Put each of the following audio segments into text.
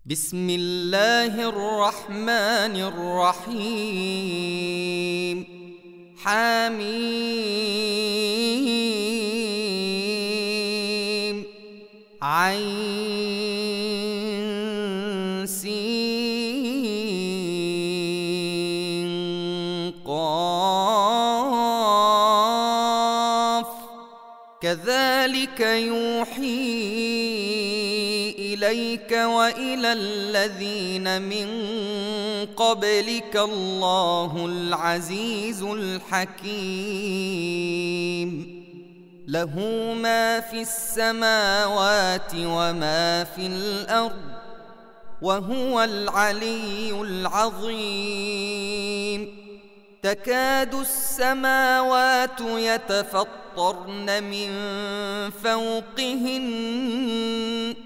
بسم الله الرحمن الرحيم حميم عين سين قاف كذلك يوحي إليك وإلى الذين من قبلك الله العزيز الحكيم له ما في السماوات وما في الأرض وهو العلي العظيم تكاد السماوات يتفطرن من فوقهن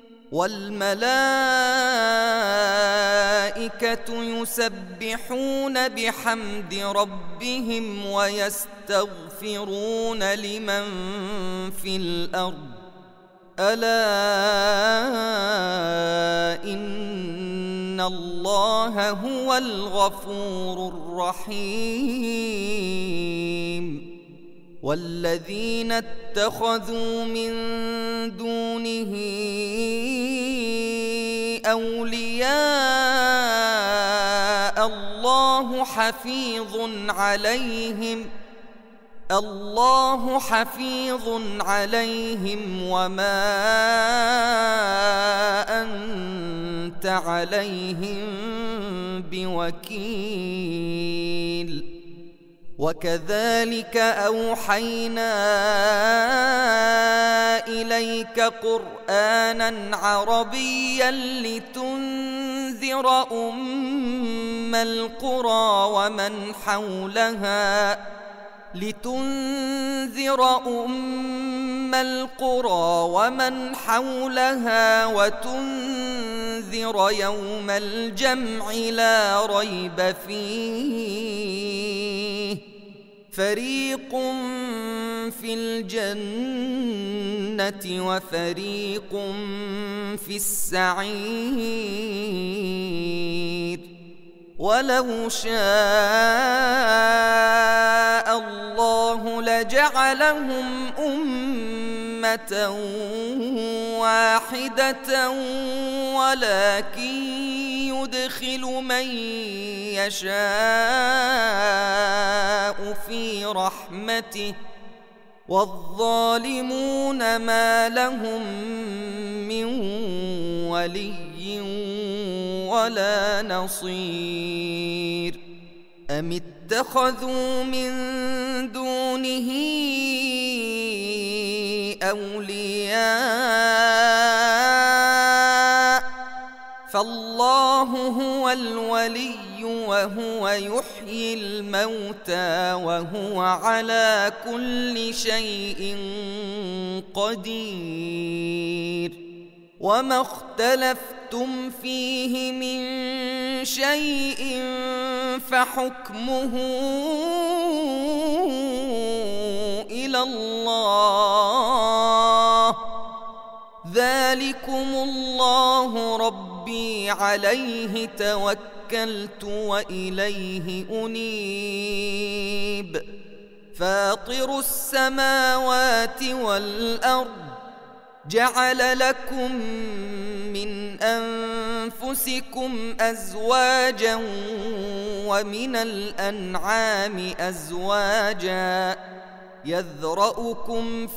والملائكة يسبحون بحمد ربهم ويستغفرون لمن في الأرض ألا إن الله هو الغفور الرحيم والذين اتخذوا من دونه أولياء الله حفيظ عليهم وما أنت عليهم بوكيل وكذلك أوحينا إليك قرآنا عربيا لتنذر أم القرى ومن حولها وتنذر يوم الجمع لا ريب فيه فريق في الجنة وفريق في السعير ولو شاء الله لجعلهم أمة واحدة ولكن يدخل من يشاء في رحمته والظالمون ما لهم من ولي ولا نصير أم اتخذوا من دونه أولياء فالله هو الولي وهو يحيي الموتى وهو على كل شيء قدير وما اختلفتم فيه من شيء فحكمه إلى الله ذلكم الله ربي عليه توكلت وإليه أنيب فاطر السماوات والأرض جعل لكم من أنفسكم أزواجا ومن الأنعام أزواجا يذرأكم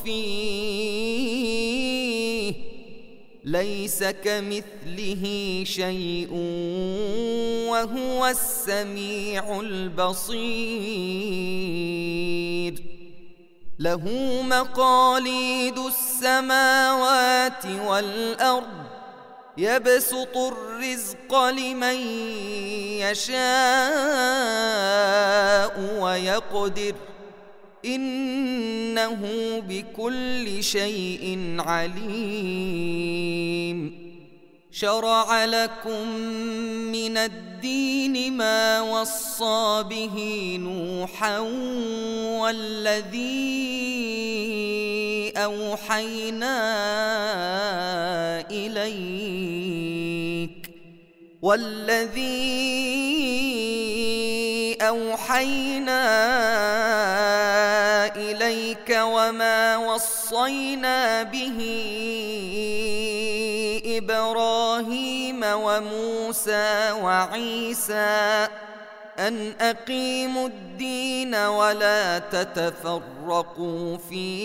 فيه ليس كمثله شيء وهو السميع البصير له مقاليد السماوات والأرض يبسط الرزق لمن يشاء ويقدر إنه بكل شيء عليم شرع لكم من الدين ما وصى به نوحا والذي أوحينا إليك والذي أوحينا إليك وما وصينا به إبراهيم وموسى وعيسى أن أقيموا الدين ولا تتفرقوا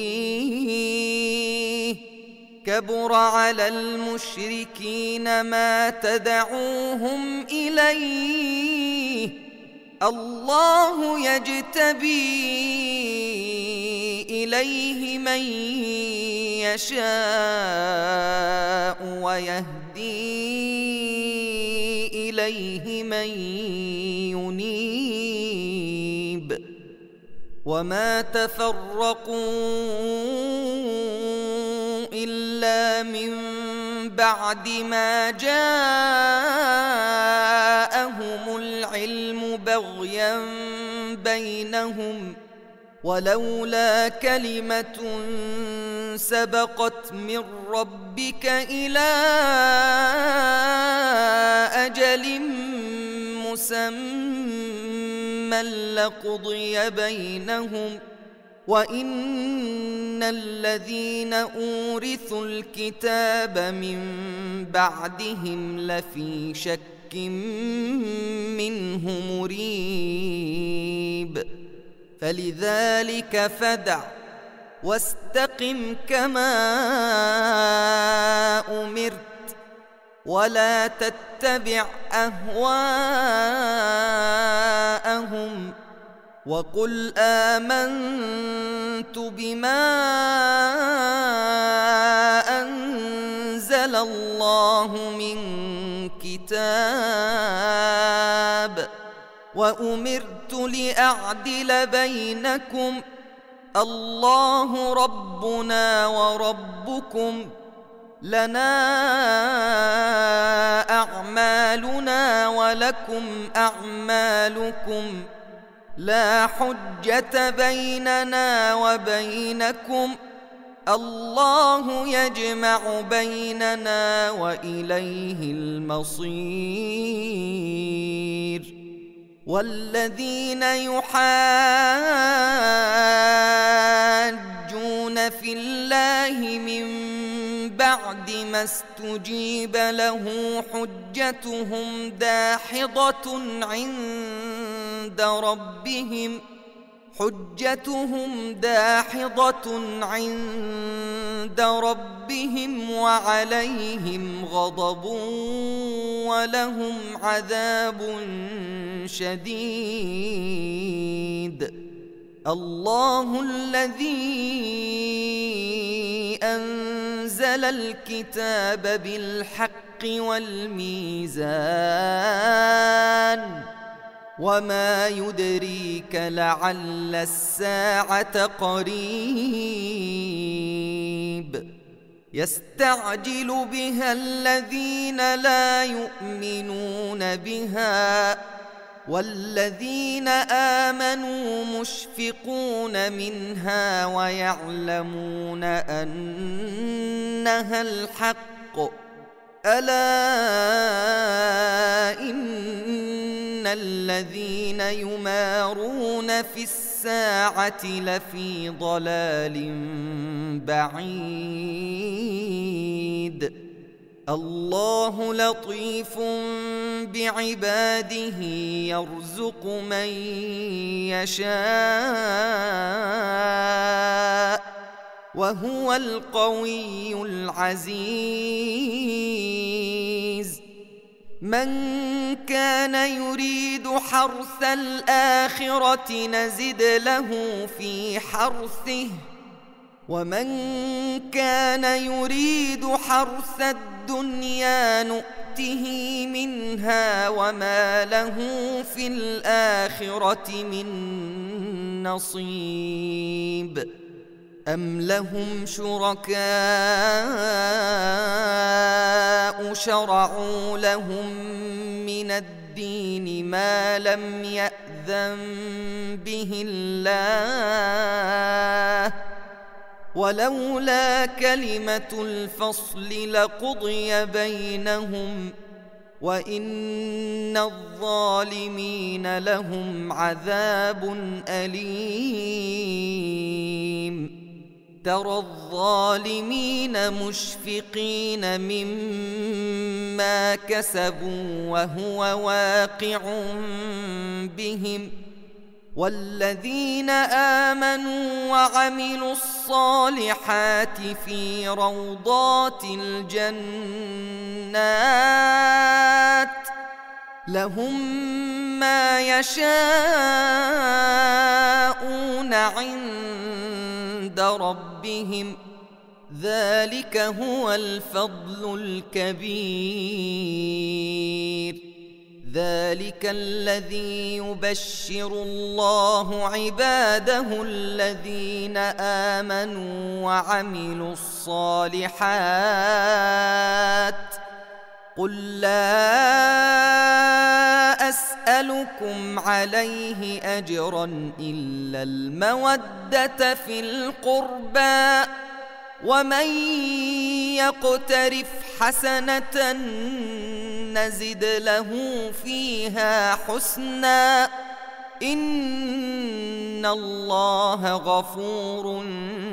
فيه كبر على المشركين ما تدعوهم إليه الله يجتبي إليه من يشاء ويهدي إليه من ينيب وما تفرقوا إلا من بعد ما جاءهم العلم بغيا بينهم ولولا كلمة سبقت من ربك إلى أجل مسمى لقضي بينهم وإن الذين أورثوا الكتاب من بعدهم لفي شك منه مريب فلذلك فادع واستقم كما أمرت ولا تتبع أهواءهم وقل آمنت بما أنزل الله من كتاب وأمرت لأعدل بينكم الله ربنا وربكم لنا أعمالنا ولكم أعمالكم لا حجة بيننا وبينكم الله يجمع بيننا وإليه المصير والذين يحاجون في الله من بعد ما استجيب له حجتهم داحضة عند ربهم وعليهم غضب ولهم عذاب شديد الله الذي أنزل الكتاب بالحق والميزان وما يدريك لعل الساعة قريب يستعجل بها الذين لا يؤمنون بها والذين آمنوا مشفقون منها ويعلمون أنها الحق ألا إن الذين يمارون في الساعة لفي ضلال بعيد الله لطيف بعباده يرزق من يشاء وهو القوي العزيز من كان يريد حرث الآخرة نزد له في حرثه ومن كان يريد حرث الدنيا نؤته منها وما له في الآخرة من نصيب أم لهم شركاء شرعوا لهم من الدين ما لم يأذن به الله ولولا كلمة الفصل لقضي بينهم وإن الظالمين لهم عذاب أليم ترى الظالمين مشفقين مما كسبوا وهو واقع بهم والذين آمنوا وعملوا الصالحات في روضات الجنات لهم ما يشاءون عند ربهم ذلك هو الفضل الكبير ذلك الذي يبشر الله عباده الذين آمنوا وعملوا الصالحات قل لا أسألكم عليه أجرا إلا المودة في القربى ومن يقترف حسنة نزد له فيها حسنا إن الله غفور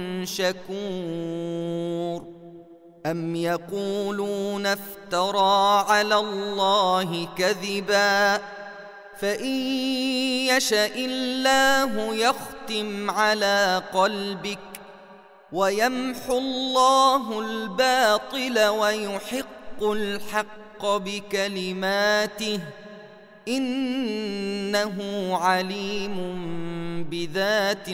شكور أم يقولون افترى على الله كذبا فإن يشأ الله يختم على قلبك ويمحو الله الباطل ويحق الحق بكلماته إنه عليم بذات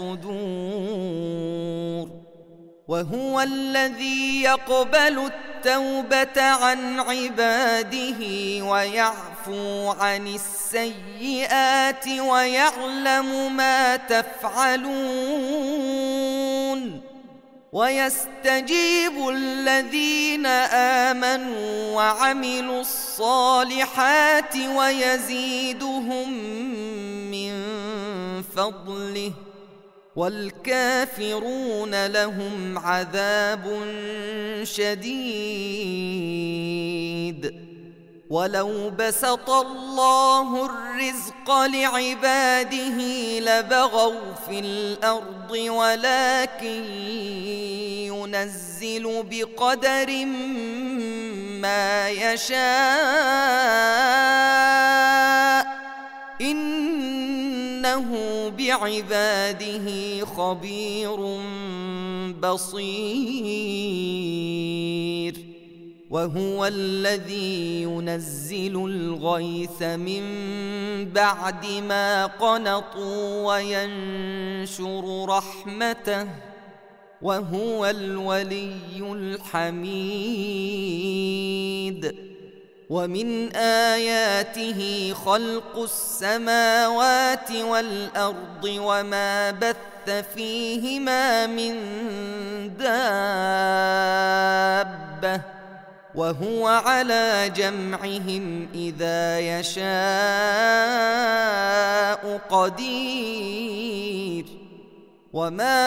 الصدور وهو الذي يقبل التوبة عن عباده ويعفو عن السيئات ويعلم ما تفعلون ويستجيب الذين آمنوا وعملوا الصالحات ويزيدهم من فضله والكافرون لهم عذاب شديد ولو بسط الله الرزق لعباده لبغوا في الأرض ولكن ينزل بقدر ما يشاء إنه بعباده خبير بصير وهو الذي ينزل الغيث من بعد ما قنطوا وينشر رحمته وهو الولي الحميد ومن آياته خلق السماوات والأرض وما بث فيهما من دابة وهو على جمعهم إذا يشاء قدير وما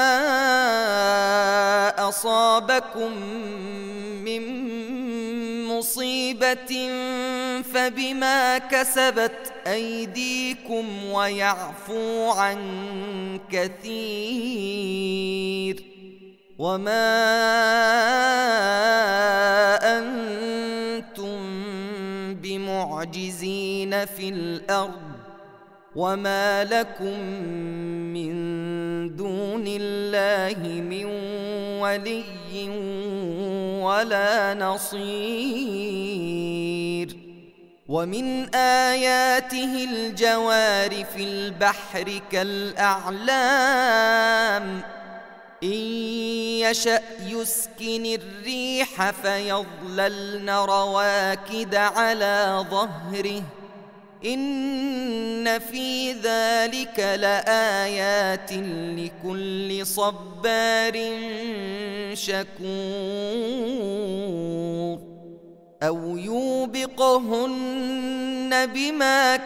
أصابكم من مصيبة فبما كسبت أيديكم ويعفو عن كثير وما أنتم بمعجزين في الأرض وما لكم من دون الله من ولي ولا نصير ومن آياته الجوار في البحر كالأعلام إن يشأ يسكن الريح فيظللن رواكد على ظهره إن في ذلك لآيات لكل صبار شكور أو يوبقهن بما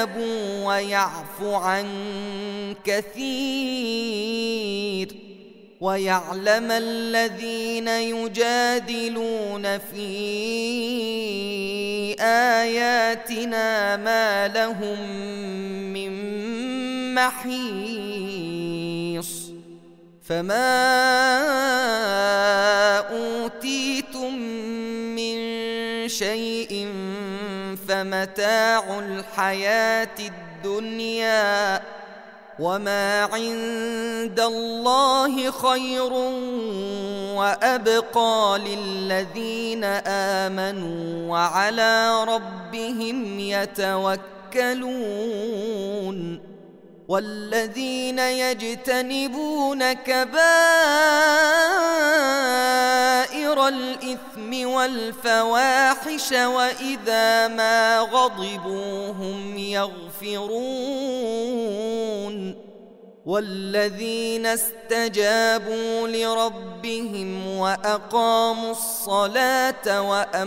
كسبوا ويعفو عن كثير ويعلم الذين يجادلون في آياتنا ما لهم من محيص فما أوتيتم من شيء فمتاع الحياة الدنيا وما عند الله خير وأبقى للذين آمنوا وعلى ربهم يتوكلون والذين يجتنبون كبائر الإثم والفواحش وإذا ما غضبوا هم يغفرون والذين استجابوا لربهم وأقاموا الصلاة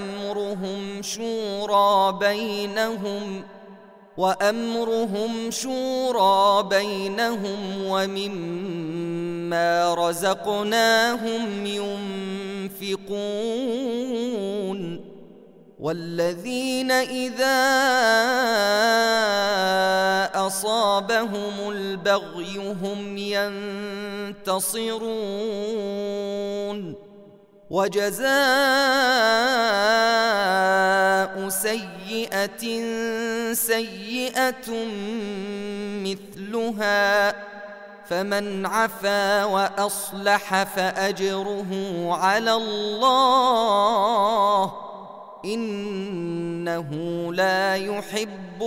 وأمرهم شورى بينهم ومما رزقناهم ينفقون والذين إذا أصابهم البغي هم ينتصرون وجزاء سيئة سيئة مثلها فمن عفا وأصلح فأجره على الله إنه لا يحب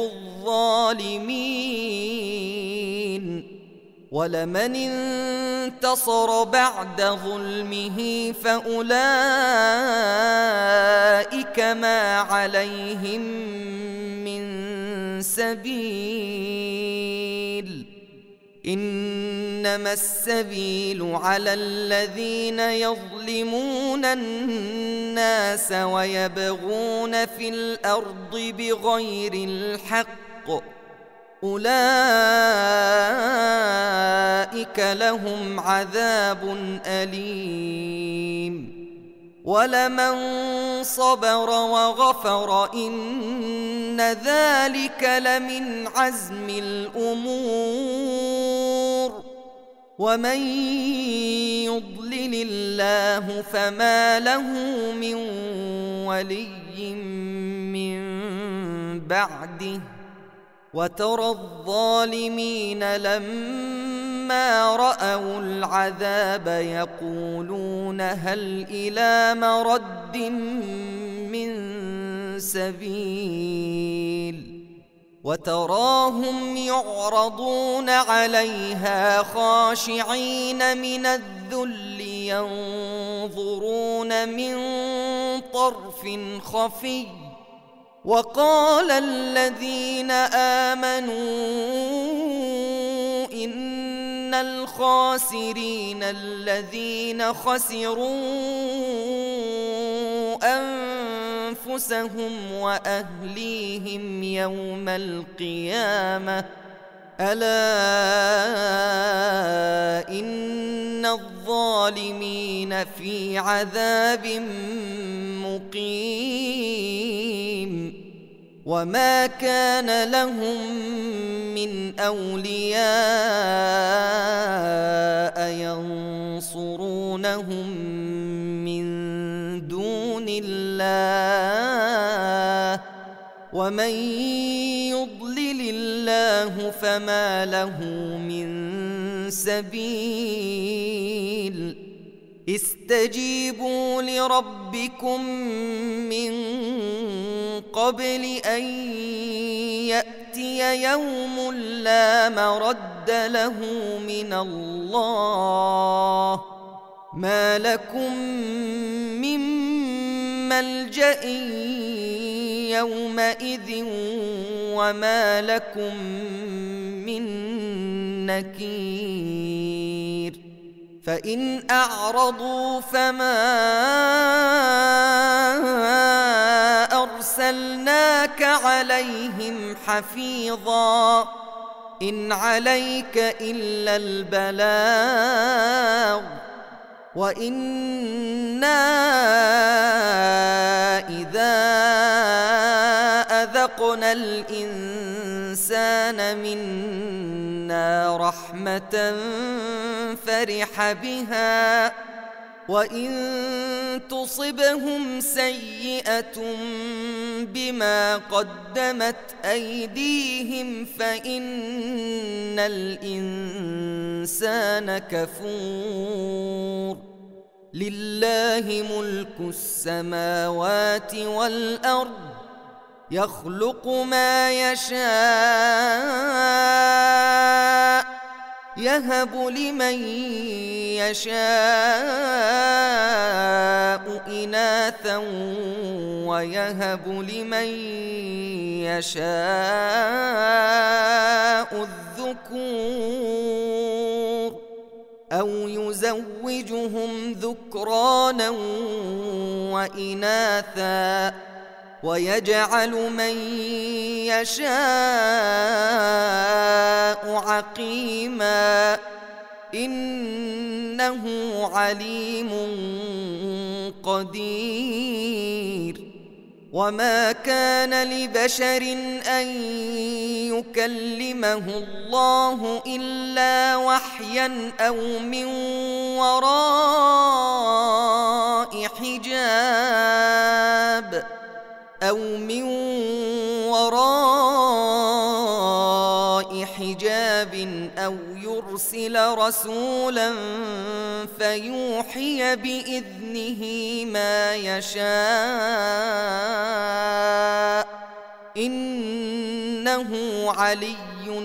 الظالمين ولمن انتصر بعد ظلمه فأولئك ما عليهم من سبيل إنما السبيل على الذين يظلمون الناس ويبغون في الأرض بغير الحق أولئك لهم عذاب أليم ولمن صبر وغفر إن ذلك لمن عزم الأمور ومن يضلل الله فما له من ولي من بعده وترى الظالمين لما رأوا العذاب يقولون هل إلى مرد من سبيل وتراهم يعرضون عليها خاشعين من الذل ينظرون من طرف خفي وقال الذين آمنوا إن الخاسرين الذين خسروا أنفسهم وأهليهم يوم القيامة ألا إن الظالمين في عذاب مقيم وما كان لهم من أولياء ينصرونهم من دون الله ومن يضلل الله فما له من سبيل استجيبوا لربكم من قبل أن يأتي يوم لا مرد له من الله ما لكم من ملجأ يومئذ وما لكم من نكير فإن أعرضوا فما أرسلناك عليهم حفيظا إن عليك إلا البلاغ وإنا إذا أذقنا الإنسان منا رحمة فرح بها وإن تصبهم سيئة بما قدمت أيديهم فإن الإنسان كفور لله ملك السماوات والأرض يخلق ما يشاء يهب لمن يشاء إناثا ويهب لمن يشاء الذكور أو يزوجهم ذكرانا وإناثا ويجعل من يشاء عقيما إنه عليم قدير وما كان لبشر أن يكلمه الله إلا وحيا أو من وراء حجاب أو يرسل رسولا فيوحي بإذنه ما يشاء إنه علي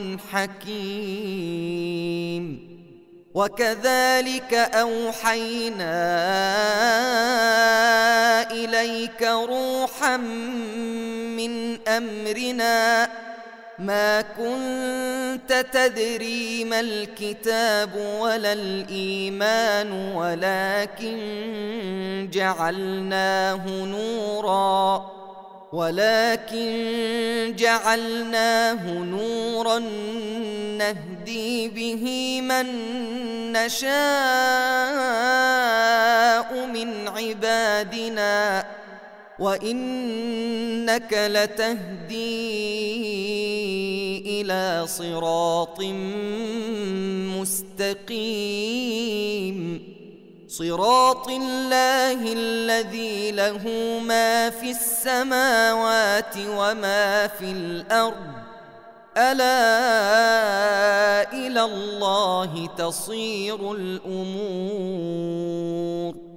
حكيم وكذلك أوحينا إليك روحا من أمرنا ما كنت تدري ما الكتاب ولا الإيمان ولكن جعلناه نورا نهدي به من نشاء من عبادنا وإنك لتهدي إلى صراط مستقيم صراط الله الذي له ما في السماوات وما في الأرض ألا إلى الله تصير الأمور